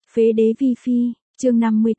Phế đế vi phi, chương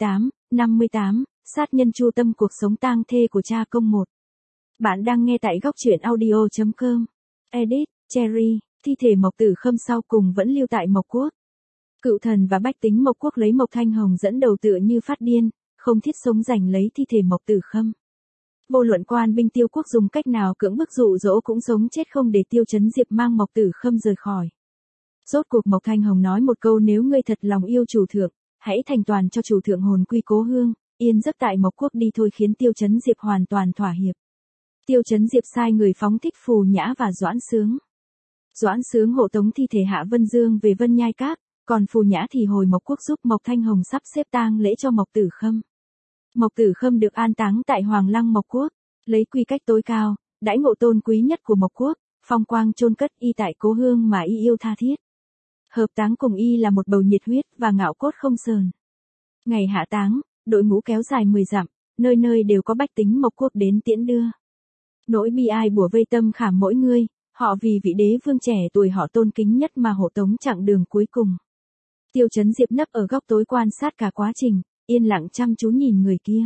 58, sát nhân chu tâm cuộc sống tang thê của cha công 1. Bạn đang nghe tại góc truyện audio.com. Edit, Cherry, thi thể Mộc Tử Khâm sau cùng vẫn lưu tại Mộc Quốc. Cựu thần và bách tính Mộc Quốc lấy Mộc Thanh Hồng dẫn đầu tựa như phát điên, không thiết sống giành lấy thi thể Mộc Tử Khâm. Vô luận quan binh Tiêu Quốc dùng cách nào cưỡng bức dụ dỗ cũng sống chết không để Tiêu Chấn Diệp mang Mộc Tử Khâm rời khỏi. Rốt cuộc Mộc Thanh Hồng nói một câu: nếu ngươi thật lòng yêu chủ thượng, hãy thành toàn cho chủ thượng hồn quy cố hương, yên giấc tại Mộc Quốc đi thôi, khiến Tiêu Chấn Diệp hoàn toàn thỏa hiệp. Tiêu Chấn Diệp sai người phóng thích Phù Nhã và Doãn Sướng. Doãn Sướng hộ tống thi thể Hạ Vân Dương về Vân Nhai Các, còn Phù Nhã thì hồi Mộc Quốc giúp Mộc Thanh Hồng sắp xếp tang lễ cho Mộc Tử Khâm. Mộc Tử Khâm được an táng tại Hoàng Lăng Mộc Quốc, lấy quy cách tối cao, đãi ngộ tôn quý nhất của Mộc Quốc, phong quang chôn cất y tại cố hương mà y yêu tha thiết. Hợp táng cùng y là một bầu nhiệt huyết và ngạo cốt không sờn. Ngày hạ táng, đội ngũ kéo dài 10 dặm, nơi nơi đều có bách tính Mộc Quốc đến tiễn đưa. Nỗi bi ai bủa vây tâm khảm mỗi người, họ vì vị đế vương trẻ tuổi họ tôn kính nhất mà hộ tống chặng đường cuối cùng. Tiêu Chấn Diệp nấp ở góc tối quan sát cả quá trình, yên lặng chăm chú nhìn người kia.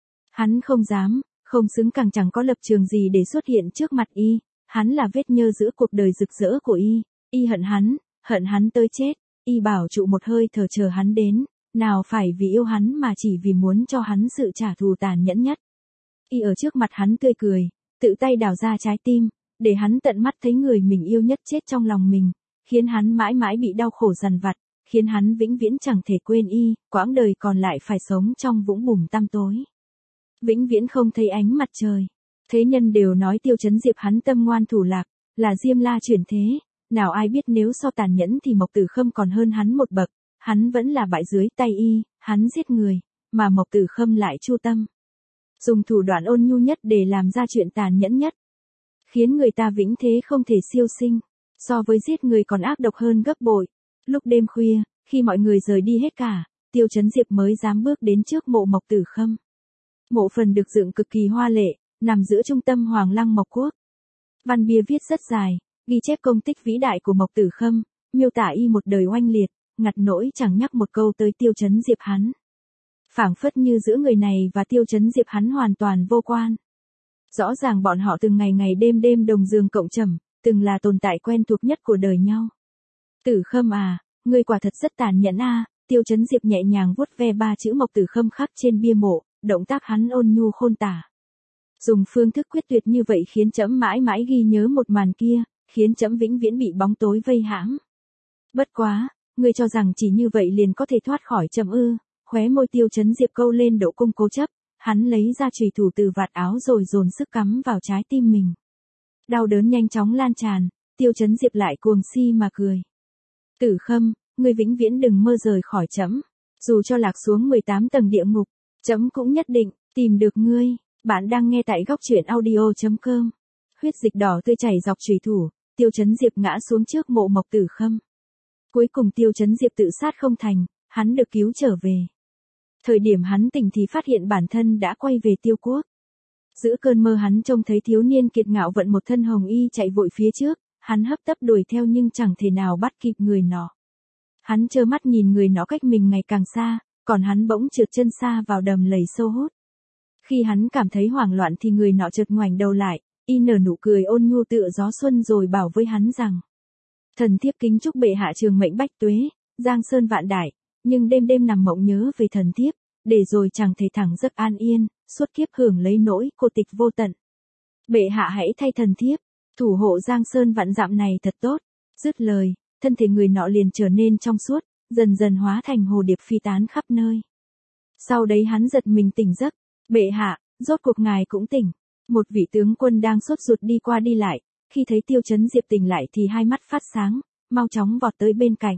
Hắn không dám, không xứng, càng chẳng có lập trường gì để xuất hiện trước mặt y, hắn là vết nhơ giữa cuộc đời rực rỡ của y hận hắn tới chết, y bảo trụ một hơi thở chờ hắn đến, nào phải vì yêu hắn mà chỉ vì muốn cho hắn sự trả thù tàn nhẫn nhất. Y ở trước mặt hắn tươi cười, tự tay đào ra trái tim, để hắn tận mắt thấy người mình yêu nhất chết trong lòng mình, khiến hắn mãi mãi bị đau khổ dằn vặt, khiến hắn vĩnh viễn chẳng thể quên y, quãng đời còn lại phải sống trong vũng bùn tăm tối. Vĩnh viễn không thấy ánh mặt trời. Thế nhân đều nói Tiêu Chấn Diệp hắn tâm ngoan thủ lạc, là Diêm La chuyển thế, nào ai biết nếu so tàn nhẫn thì Mộc Tử Khâm còn hơn hắn một bậc, hắn vẫn là bại dưới tay y, hắn giết người, mà Mộc Tử Khâm lại chu tâm. Dùng thủ đoạn ôn nhu nhất để làm ra chuyện tàn nhẫn nhất, khiến người ta vĩnh thế không thể siêu sinh, so với giết người còn ác độc hơn gấp bội. Lúc đêm khuya, khi mọi người rời đi hết cả, Tiêu Chấn Diệp mới dám bước đến trước mộ Mộc Tử Khâm. Mộ phần được dựng cực kỳ hoa lệ, nằm giữa trung tâm Hoàng Lăng Mộc Quốc. Văn bia viết rất dài, ghi chép công tích vĩ đại của Mộc Tử Khâm, miêu tả y một đời oanh liệt, ngặt nỗi chẳng nhắc một câu tới Tiêu Chấn Diệp hắn. Phảng phất như giữa người này và Tiêu Chấn Diệp hắn hoàn toàn vô quan. Rõ ràng bọn họ từng ngày ngày đêm đêm đồng giường cộng trầm, từng là tồn tại quen thuộc nhất của đời nhau. Tử Khâm à, ngươi quả thật rất tàn nhẫn a. Tiêu Chấn Diệp nhẹ nhàng vuốt ve 3 chữ Mộc Tử Khâm khắc trên bia mộ, động tác hắn ôn nhu khôn tả. Dùng phương thức quyết tuyệt như vậy khiến trẫm mãi mãi ghi nhớ một màn kia, khiến trẫm vĩnh viễn bị bóng tối vây hãm. Bất quá, ngươi cho rằng chỉ như vậy liền có thể thoát khỏi trẫm ư? Khóe môi Tiêu Chấn Diệp câu lên độ cung cố chấp, hắn lấy ra chùy thủ từ vạt áo rồi dồn sức cắm vào trái tim mình. Đau đớn nhanh chóng lan tràn, Tiêu Chấn Diệp lại cuồng si mà cười. Tử Khâm, ngươi vĩnh viễn đừng mơ rời khỏi trẫm, dù cho lạc xuống 18 tầng địa ngục, trẫm cũng nhất định tìm được ngươi. Bạn đang nghe tại góc truyện audio.com. Huyết dịch đỏ tươi chảy dọc chùy thủ, Tiêu Chấn Diệp ngã xuống trước mộ Mộc Tử Khâm. Cuối cùng Tiêu Chấn Diệp tự sát không thành, hắn được cứu trở về. Thời điểm hắn tỉnh thì phát hiện bản thân đã quay về Tiêu Quốc. Giữa cơn mơ hắn trông thấy thiếu niên kiệt ngạo vận một thân hồng y chạy vội phía trước, hắn hấp tấp đuổi theo nhưng chẳng thể nào bắt kịp người nọ. Hắn trơ mắt nhìn người nó cách mình ngày càng xa, còn hắn bỗng trượt chân xa vào đầm lầy sâu hút. Khi hắn cảm thấy hoảng loạn thì người nọ chợt ngoảnh đầu lại, y nở nụ cười ôn nhu tựa gió xuân rồi bảo với hắn rằng: thần thiếp kính chúc bệ hạ trường mệnh bách tuế, giang sơn vạn đại, nhưng đêm đêm nằm mộng nhớ về thần thiếp, để rồi chẳng thể thẳng giấc an yên, suốt kiếp hưởng lấy nỗi cô tịch vô tận. Bệ hạ hãy thay thần thiếp, thủ hộ giang sơn vạn dặm này thật tốt. Dứt lời, thân thể người nọ liền trở nên trong suốt, dần dần hóa thành hồ điệp phi tán khắp nơi. Sau đấy hắn giật mình tỉnh giấc. Bệ hạ, rốt cuộc ngài cũng tỉnh. Một vị tướng quân đang sốt ruột đi qua đi lại, khi thấy Tiêu Chấn Diệp tỉnh lại thì hai mắt phát sáng, mau chóng vọt tới bên cạnh.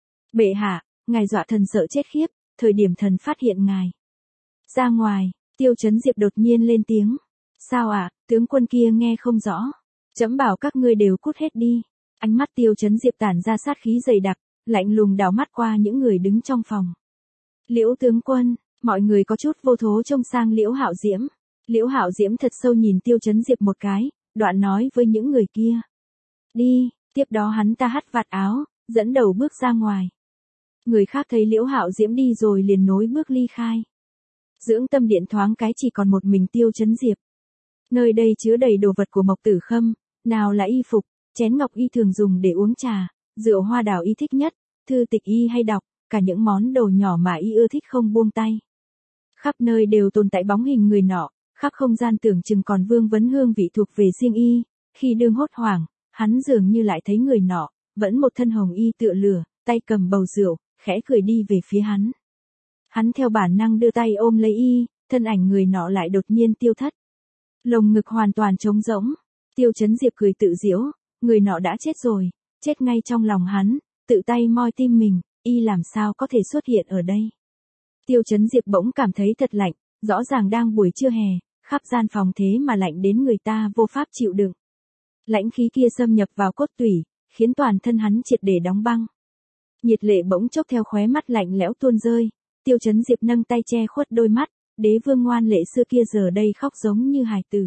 Bệ hạ, ngài dọa thần sợ chết khiếp, thời điểm thần phát hiện ngài ra ngoài, Tiêu Chấn Diệp đột nhiên lên tiếng. Sao ạ? Tướng quân kia nghe không rõ. Trẫm bảo các ngươi đều cút hết đi. Ánh mắt Tiêu Chấn Diệp tản ra sát khí dày đặc, lạnh lùng đảo mắt qua những người đứng trong phòng. Liễu tướng quân. Mọi người có chút vô thố trông sang Liễu Hạo Diễm. Liễu Hạo Diễm thật sâu nhìn Tiêu Chấn Diệp một cái, đoạn nói với những người kia. Đi, tiếp đó hắn ta hất vạt áo, dẫn đầu bước ra ngoài. Người khác thấy Liễu Hạo Diễm đi rồi liền nối bước ly khai. Dưỡng tâm điện thoáng cái chỉ còn một mình Tiêu Chấn Diệp. Nơi đây chứa đầy đồ vật của Mộc Tử Khâm, nào là y phục, chén ngọc y thường dùng để uống trà, rượu hoa đào y thích nhất, thư tịch y hay đọc, cả những món đồ nhỏ mà y ưa thích không buông tay. Khắp nơi đều tồn tại bóng hình người nọ, khắp không gian tưởng chừng còn vương vấn hương vị thuộc về riêng y, khi đương hốt hoảng, hắn dường như lại thấy người nọ, vẫn một thân hồng y tựa lửa, tay cầm bầu rượu, khẽ cười đi về phía hắn. Hắn theo bản năng đưa tay ôm lấy y, thân ảnh người nọ lại đột nhiên tiêu thất. Lồng ngực hoàn toàn trống rỗng, Tiêu Chấn Diệp cười tự giễu, người nọ đã chết rồi, chết ngay trong lòng hắn, tự tay moi tim mình, y làm sao có thể xuất hiện ở đây. Tiêu Chấn Diệp bỗng cảm thấy thật lạnh, rõ ràng đang buổi trưa hè, khắp gian phòng thế mà lạnh đến người ta vô pháp chịu đựng. Lãnh khí kia xâm nhập vào cốt tủy, khiến toàn thân hắn triệt để đóng băng. Nhiệt lệ bỗng chốc theo khóe mắt lạnh lẽo tuôn rơi, Tiêu Chấn Diệp nâng tay che khuất đôi mắt, đế vương ngoan lệ xưa kia giờ đây khóc giống như hài tử.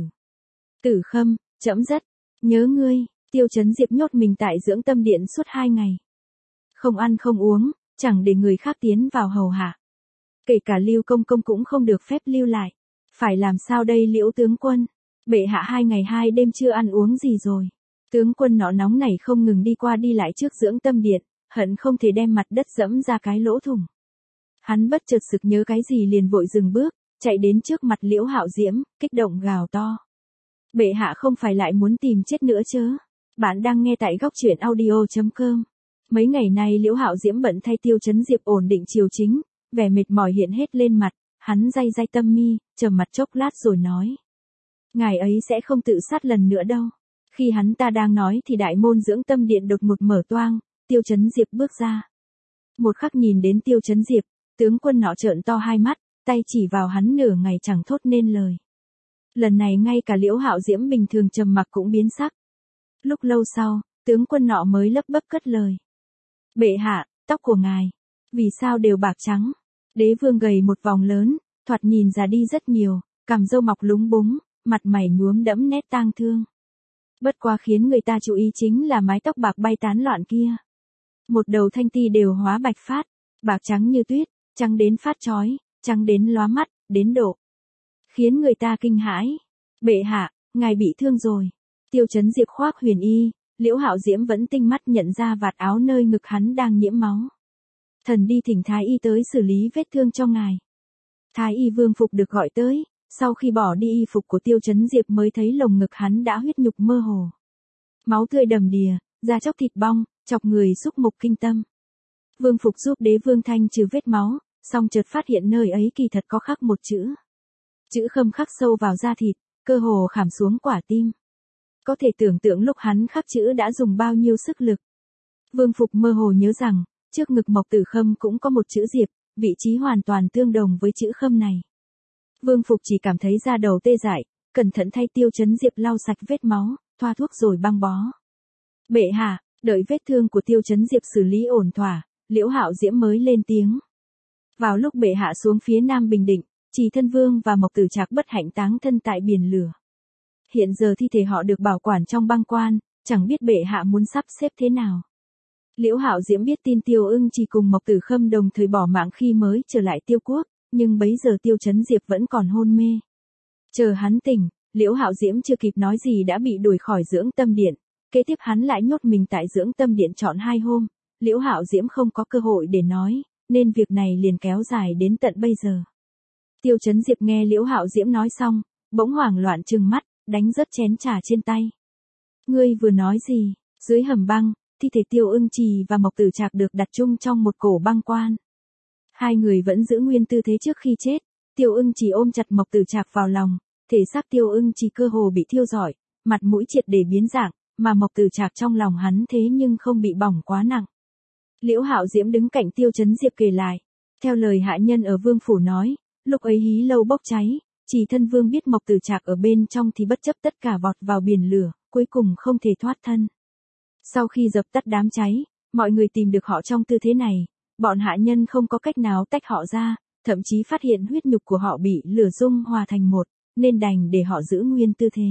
Tử Khâm, trẫm rất nhớ ngươi. Tiêu Chấn Diệp nhốt mình tại dưỡng tâm điện suốt 2 ngày. Không ăn không uống, chẳng để người khác tiến vào hầu hạ. Kể cả Lưu Công Công cũng không được phép lưu lại. Phải làm sao đây Liễu tướng quân? Bệ hạ 2 ngày 2 đêm chưa ăn uống gì rồi. Tướng quân nọ nóng này không ngừng đi qua đi lại trước dưỡng tâm điện, hận không thể đem mặt đất dẫm ra cái lỗ thủng. Hắn bất chợt sực nhớ cái gì liền vội dừng bước, chạy đến trước mặt Liễu Hạo Diễm, kích động gào to. Bệ hạ không phải lại muốn tìm chết nữa chớ? Bạn đang nghe tại góc truyện audio.com. Mấy ngày nay Liễu Hạo Diễm bận thay Tiêu Chấn Diệp ổn định triều chính, vẻ mệt mỏi hiện hết lên mặt, hắn day day tâm mi, trầm mặt chốc lát rồi nói. Ngài ấy sẽ không tự sát lần nữa đâu. Khi hắn ta đang nói thì đại môn dưỡng tâm điện đột ngột mở toang, Tiêu Chấn Diệp bước ra. Một khắc nhìn đến Tiêu Chấn Diệp, tướng quân nọ trợn to hai mắt, tay chỉ vào hắn nửa ngày chẳng thốt nên lời. Lần này ngay cả Liễu Hạo Diễm bình thường trầm mặc cũng biến sắc. Lúc lâu sau, tướng quân nọ mới lấp bấp cất lời. Bệ hạ, tóc của ngài, vì sao đều bạc trắng? Đế vương gầy một vòng lớn, thoạt nhìn già đi rất nhiều, cằm râu mọc lúng búng, mặt mày nhuốm đẫm nét tang thương. Bất quá khiến người ta chú ý chính là mái tóc bạc bay tán loạn kia. Một đầu thanh ti đều hóa bạch phát, bạc trắng như tuyết, trắng đến phát chói, trắng đến lóa mắt, đến độ khiến người ta kinh hãi. Bệ hạ, ngài bị thương rồi. Tiêu Chấn Diệp khoác huyền y, Liễu Hạo Diễm vẫn tinh mắt nhận ra vạt áo nơi ngực hắn đang nhiễm máu. Thần đi thỉnh thái y tới xử lý vết thương cho ngài. Thái y Vương Phục được gọi tới, sau khi bỏ đi y phục của Tiêu Chấn Diệp mới thấy lồng ngực hắn đã huyết nhục mơ hồ. Máu tươi đầm đìa, da chóc thịt bong, chọc người xúc mục kinh tâm. Vương Phục giúp đế vương thanh trừ vết máu, song chợt phát hiện nơi ấy kỳ thật có khắc một chữ. Chữ Khâm khắc sâu vào da thịt, cơ hồ khảm xuống quả tim. Có thể tưởng tượng lúc hắn khắc chữ đã dùng bao nhiêu sức lực. Vương Phục mơ hồ nhớ rằng, trước ngực Mộc Tử Khâm cũng có một chữ Diệp, vị trí hoàn toàn tương đồng với chữ Khâm này. Vương Phục chỉ cảm thấy da đầu tê dại, cẩn thận thay Tiêu Chấn Diệp lau sạch vết máu, thoa thuốc rồi băng bó. Bệ hạ, đợi vết thương của Tiêu Chấn Diệp xử lý ổn thỏa, Liễu Hạo Diễm mới lên tiếng. Vào lúc bệ hạ xuống phía Nam Bình Định, Trì Thân Vương và Mộc Tử Trạc bất hạnh táng thân tại biển lửa. Hiện giờ thi thể họ được bảo quản trong băng quan, chẳng biết bệ hạ muốn sắp xếp thế nào. Liễu Hạo Diễm biết tin Tiêu Ưng Trì cùng Mộc Tử Khâm đồng thời bỏ mạng khi mới trở lại Tiêu Quốc, nhưng bấy giờ Tiêu Chấn Diệp vẫn còn hôn mê. Chờ hắn tỉnh, Liễu Hạo Diễm chưa kịp nói gì đã bị đuổi khỏi dưỡng tâm điện, kế tiếp hắn lại nhốt mình tại dưỡng tâm điện trọn 2 hôm, Liễu Hạo Diễm không có cơ hội để nói, nên việc này liền kéo dài đến tận bây giờ. Tiêu Chấn Diệp nghe Liễu Hạo Diễm nói xong, bỗng hoảng loạn trừng mắt, đánh rớt chén trà trên tay. Ngươi vừa nói gì? Dưới hầm băng, thi thể Tiêu Ưng Trì và Mộc Tử Trạc được đặt chung trong một cổ băng quan. Hai người vẫn giữ nguyên tư thế trước khi chết, Tiêu Ưng Trì ôm chặt Mộc Tử Trạc vào lòng, thể xác Tiêu Ưng Trì cơ hồ bị thiêu rọi, mặt mũi triệt để biến dạng, mà Mộc Tử Trạc trong lòng hắn thế nhưng không bị bỏng quá nặng. Liễu Hạo Diễm đứng cạnh Tiêu Chấn Diệp kể lại, theo lời hạ nhân ở Vương phủ nói, lúc ấy hí lâu bốc cháy, Trì Thân Vương biết Mộc Tử Trạc ở bên trong thì bất chấp tất cả vọt vào biển lửa, cuối cùng không thể thoát thân. Sau khi dập tắt đám cháy, mọi người tìm được họ trong tư thế này, bọn hạ nhân không có cách nào tách họ ra, thậm chí phát hiện huyết nhục của họ bị lửa dung hòa thành một, nên đành để họ giữ nguyên tư thế.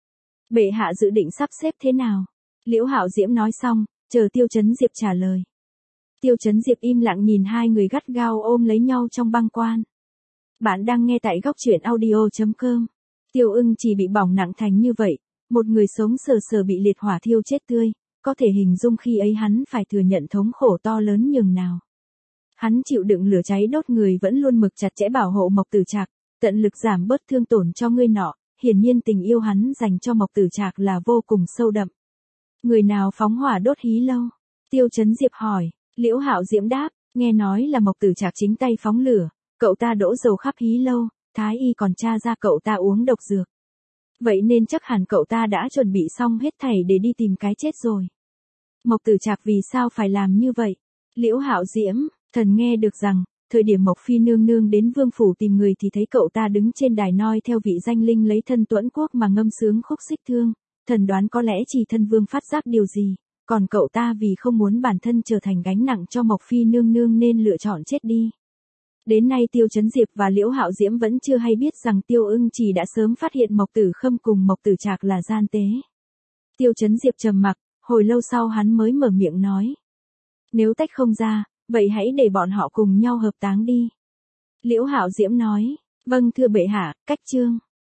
Bệ hạ dự định sắp xếp thế nào? Liễu Hạo Diễm nói xong, chờ Tiêu Chấn Diệp trả lời. Tiêu Chấn Diệp im lặng nhìn hai người gắt gao ôm lấy nhau trong băng quan. Bạn đang nghe tại góc truyện audio.com. Tiêu Ưng chỉ bị bỏng nặng thành như vậy, một người sống sờ sờ bị liệt hỏa thiêu chết tươi, có thể hình dung khi ấy hắn phải thừa nhận thống khổ to lớn nhường nào. Hắn chịu đựng lửa cháy đốt người vẫn luôn mực chặt chẽ bảo hộ Mộc Tử Trạc, tận lực giảm bớt thương tổn cho người nọ, hiển nhiên tình yêu hắn dành cho Mộc Tử Trạc là vô cùng sâu đậm. Người nào phóng hỏa đốt hí lâu? Tiêu Chấn Diệp hỏi. Liễu Hạo Diễm đáp, nghe nói là Mộc Tử Trạc chính tay phóng lửa, cậu ta đổ dầu khắp hí lâu, thái y còn tra ra cậu ta uống độc dược. Vậy nên chắc hẳn cậu ta đã chuẩn bị xong hết thảy để đi tìm cái chết rồi. Mộc Tử Trạc vì sao phải làm như vậy? Liễu Hạo Diễm, thần nghe được rằng, thời điểm Mộc Phi nương nương đến vương phủ tìm người thì thấy cậu ta đứng trên đài noi theo vị danh linh lấy thân Tuẫn Quốc mà ngâm sướng khúc xích thương, thần đoán có lẽ chỉ thân vương phát giác điều gì. Còn cậu ta vì không muốn bản thân trở thành gánh nặng cho Mộc Phi nương nương nên lựa chọn chết đi. Đến nay Tiêu Chấn Diệp và Liễu Hạo Diễm vẫn chưa hay biết rằng Tiêu Ưng chỉ đã sớm phát hiện Mộc Tử Khâm cùng Mộc Tử Trạc là gian tế. Tiêu Chấn Diệp trầm mặc, hồi lâu sau hắn mới mở miệng nói. Nếu tách không ra, vậy hãy để bọn họ cùng nhau hợp táng đi. Liễu Hạo Diễm nói, vâng thưa bệ hạ, cách chương.